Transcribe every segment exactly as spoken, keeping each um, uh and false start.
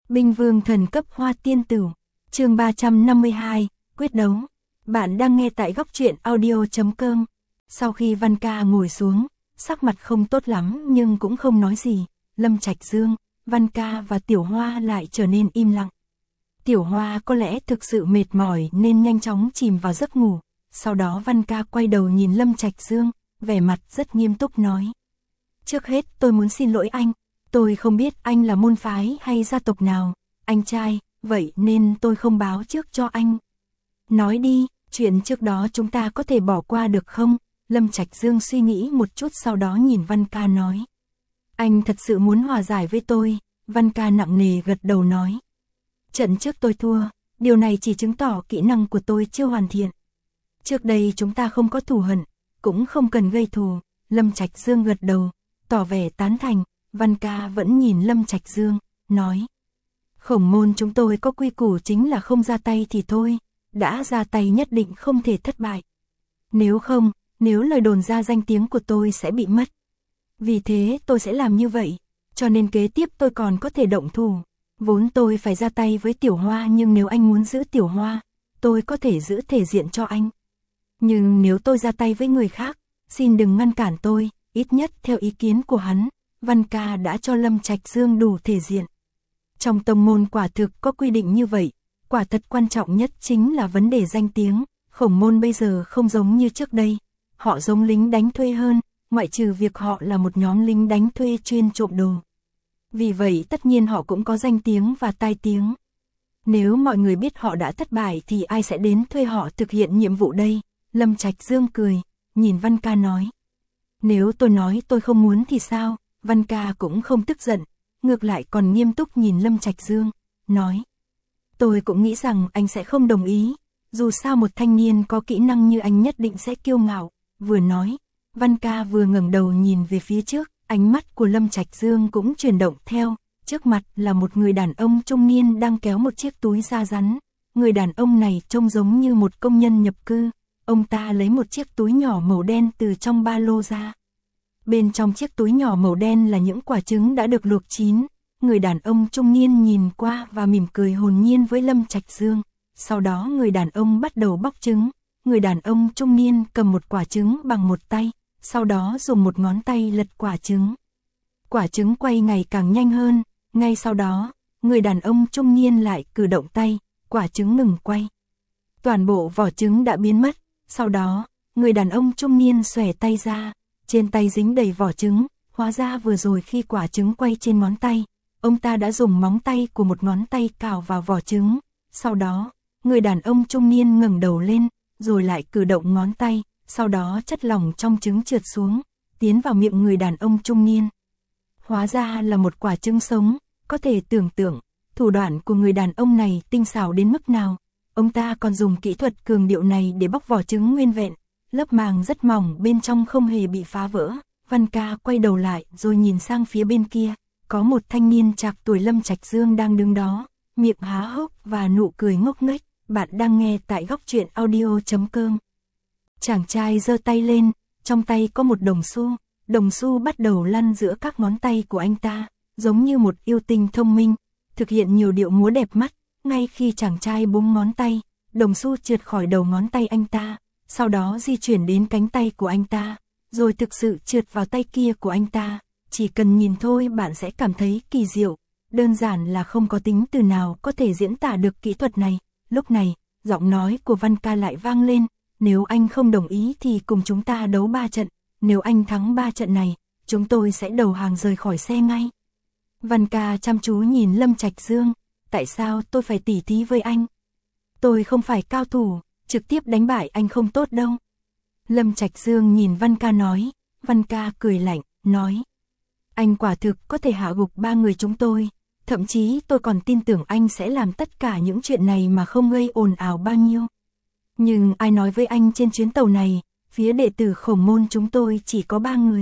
Binh vương thần cấp hoa tiên tử, chương ba trăm năm mươi hai, quyết đấu. Bạn đang nghe tại góc truyện audio chấm com. Sau khi Văn Ca ngồi xuống, sắc mặt không tốt lắm nhưng cũng không nói gì, Lâm Trạch Dương, Văn Ca và Tiểu Hoa lại trở nên im lặng. Tiểu Hoa có lẽ thực sự mệt mỏi nên nhanh chóng chìm vào giấc ngủ, sau đó Văn Ca quay đầu nhìn Lâm Trạch Dương, vẻ mặt rất nghiêm túc nói. Trước hết tôi muốn xin lỗi anh, tôi không biết anh là môn phái hay gia tộc nào, anh trai, vậy nên tôi không báo trước cho anh. Nói đi, chuyện trước đó chúng ta có thể bỏ qua được không? Lâm Trạch Dương suy nghĩ một chút sau đó nhìn Văn Ca nói. Anh thật sự muốn hòa giải với tôi, Văn Ca nặng nề gật đầu nói. Trận trước tôi thua, điều này chỉ chứng tỏ kỹ năng của tôi chưa hoàn thiện. Trước đây chúng ta không có thù hận, cũng không cần gây thù, Lâm Trạch Dương gật đầu, tỏ vẻ tán thành, Văn Ca vẫn nhìn Lâm Trạch Dương, nói. Khổng môn chúng tôi có quy củ chính là không ra tay thì thôi, đã ra tay nhất định không thể thất bại. Nếu không, nếu lời đồn ra danh tiếng của tôi sẽ bị mất. Vì thế tôi sẽ làm như vậy, cho nên kế tiếp tôi còn có thể động thủ. Vốn tôi phải ra tay với Tiểu Hoa nhưng nếu anh muốn giữ Tiểu Hoa, tôi có thể giữ thể diện cho anh. Nhưng nếu tôi ra tay với người khác, xin đừng ngăn cản tôi, ít nhất theo ý kiến của hắn, Văn Ca đã cho Lâm Trạch Dương đủ thể diện. Trong tông môn quả thực có quy định như vậy, quả thật quan trọng nhất chính là vấn đề danh tiếng, khổng môn bây giờ không giống như trước đây, họ giống lính đánh thuê hơn, ngoại trừ việc họ là một nhóm lính đánh thuê chuyên trộm đồ. Vì vậy tất nhiên họ cũng có danh tiếng và tai tiếng. Nếu mọi người biết họ đã thất bại thì ai sẽ đến thuê họ thực hiện nhiệm vụ đây? Lâm Trạch Dương cười, nhìn Văn Ca nói. Nếu tôi nói tôi không muốn thì sao? Văn Ca cũng không tức giận, ngược lại còn nghiêm túc nhìn Lâm Trạch Dương, nói. Tôi cũng nghĩ rằng anh sẽ không đồng ý, dù sao một thanh niên có kỹ năng như anh nhất định sẽ kiêu ngạo. Vừa nói, Văn Ca vừa ngẩng đầu nhìn về phía trước, ánh mắt của Lâm Trạch Dương cũng chuyển động theo, trước mặt là một người đàn ông trung niên đang kéo một chiếc túi da rắn. Người đàn ông này trông giống như một công nhân nhập cư, ông ta lấy một chiếc túi nhỏ màu đen từ trong ba lô ra. Bên trong chiếc túi nhỏ màu đen là những quả trứng đã được luộc chín. Người đàn ông trung niên nhìn qua và mỉm cười hồn nhiên với Lâm Trạch Dương. Sau đó người đàn ông bắt đầu bóc trứng. Người đàn ông trung niên cầm một quả trứng bằng một tay, sau đó dùng một ngón tay lật quả trứng. Quả trứng quay ngày càng nhanh hơn, ngay sau đó, người đàn ông trung niên lại cử động tay, quả trứng ngừng quay. Toàn bộ vỏ trứng đã biến mất, sau đó, người đàn ông trung niên xòe tay ra, trên tay dính đầy vỏ trứng, hóa ra vừa rồi khi quả trứng quay trên ngón tay, ông ta đã dùng móng tay của một ngón tay cào vào vỏ trứng. Sau đó, người đàn ông trung niên ngẩng đầu lên, rồi lại cử động ngón tay, sau đó chất lỏng trong trứng trượt xuống, tiến vào miệng người đàn ông trung niên. Hóa ra là một quả trứng sống, có thể tưởng tượng, thủ đoạn của người đàn ông này tinh xảo đến mức nào. Ông ta còn dùng kỹ thuật cường điệu này để bóc vỏ trứng nguyên vẹn, lớp màng rất mỏng bên trong không hề bị phá vỡ. Văn Ca quay đầu lại rồi nhìn sang phía bên kia, có một thanh niên trạc tuổi Lâm Trạch Dương đang đứng đó, miệng há hốc và nụ cười ngốc nghếch. Bạn đang nghe tại góc truyện audio chấm com. Chàng trai giơ tay lên, trong tay có một đồng xu, đồng xu bắt đầu lăn giữa các ngón tay của anh ta, giống như một yêu tinh thông minh, thực hiện nhiều điệu múa đẹp mắt. Ngay khi chàng trai búng ngón tay, đồng xu trượt khỏi đầu ngón tay anh ta, sau đó di chuyển đến cánh tay của anh ta, rồi thực sự trượt vào tay kia của anh ta. Chỉ cần nhìn thôi bạn sẽ cảm thấy kỳ diệu, đơn giản là không có tính từ nào có thể diễn tả được kỹ thuật này. Lúc này, giọng nói của Văn Ca lại vang lên, nếu anh không đồng ý thì cùng chúng ta đấu ba trận, nếu anh thắng ba trận này, chúng tôi sẽ đầu hàng rời khỏi xe ngay. Văn Ca chăm chú nhìn Lâm Trạch Dương, tại sao tôi phải tỉ thí với anh? Tôi không phải cao thủ, trực tiếp đánh bại anh không tốt đâu. Lâm Trạch Dương nhìn Văn Ca nói, Văn Ca cười lạnh, nói. Anh quả thực có thể hạ gục ba người chúng tôi. Thậm chí tôi còn tin tưởng anh sẽ làm tất cả những chuyện này mà không gây ồn ào bao nhiêu. Nhưng ai nói với anh trên chuyến tàu này, phía đệ tử khổng môn chúng tôi chỉ có ba người.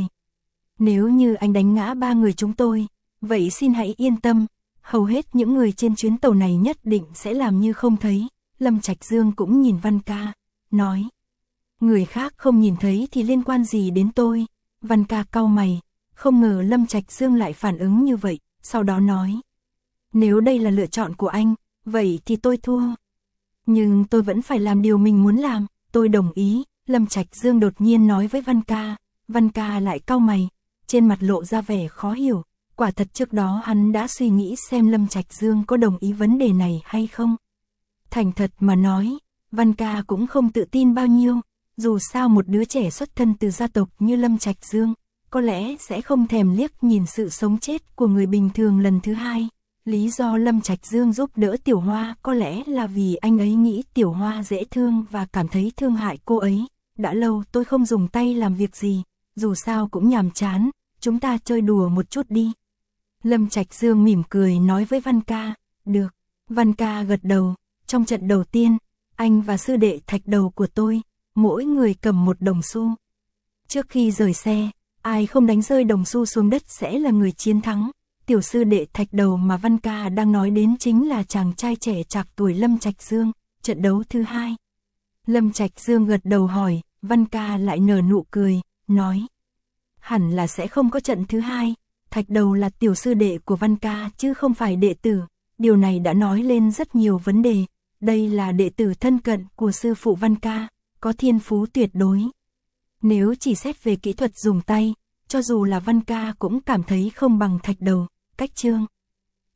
Nếu như anh đánh ngã ba người chúng tôi, vậy xin hãy yên tâm, hầu hết những người trên chuyến tàu này nhất định sẽ làm như không thấy. Lâm Trạch Dương cũng nhìn Văn Ca, nói. Người khác không nhìn thấy thì liên quan gì đến tôi? Văn Ca cau mày, không ngờ Lâm Trạch Dương lại phản ứng như vậy, sau đó nói. Nếu đây là lựa chọn của anh, vậy thì tôi thua. Nhưng tôi vẫn phải làm điều mình muốn làm, tôi đồng ý, Lâm Trạch Dương đột nhiên nói với Văn Ca. Văn Ca lại cau mày, trên mặt lộ ra vẻ khó hiểu, quả thật trước đó hắn đã suy nghĩ xem Lâm Trạch Dương có đồng ý vấn đề này hay không. Thành thật mà nói, Văn Ca cũng không tự tin bao nhiêu, dù sao một đứa trẻ xuất thân từ gia tộc như Lâm Trạch Dương, có lẽ sẽ không thèm liếc nhìn sự sống chết của người bình thường lần thứ hai. Lý do Lâm Trạch Dương giúp đỡ Tiểu Hoa có lẽ là vì anh ấy nghĩ Tiểu Hoa dễ thương và cảm thấy thương hại cô ấy. Đã lâu tôi không dùng tay làm việc gì, dù sao cũng nhàm chán, chúng ta chơi đùa một chút đi. Lâm Trạch Dương mỉm cười nói với Văn Ca, được. Văn Ca gật đầu, trong trận đầu tiên, anh và sư đệ Thạch Đầu của tôi, mỗi người cầm một đồng xu. Trước khi rời xe, ai không đánh rơi đồng xu xuống đất sẽ là người chiến thắng. Tiểu sư đệ Thạch Đầu mà Văn Ca đang nói đến chính là chàng trai trẻ trạc tuổi Lâm Trạch Dương, trận đấu thứ hai. Lâm Trạch Dương gật đầu hỏi, Văn Ca lại nở nụ cười, nói. Hẳn là sẽ không có trận thứ hai, Thạch Đầu là tiểu sư đệ của Văn Ca chứ không phải đệ tử, điều này đã nói lên rất nhiều vấn đề. Đây là đệ tử thân cận của sư phụ Văn Ca, có thiên phú tuyệt đối. Nếu chỉ xét về kỹ thuật dùng tay, cho dù là Văn Ca cũng cảm thấy không bằng Thạch Đầu. Cách chương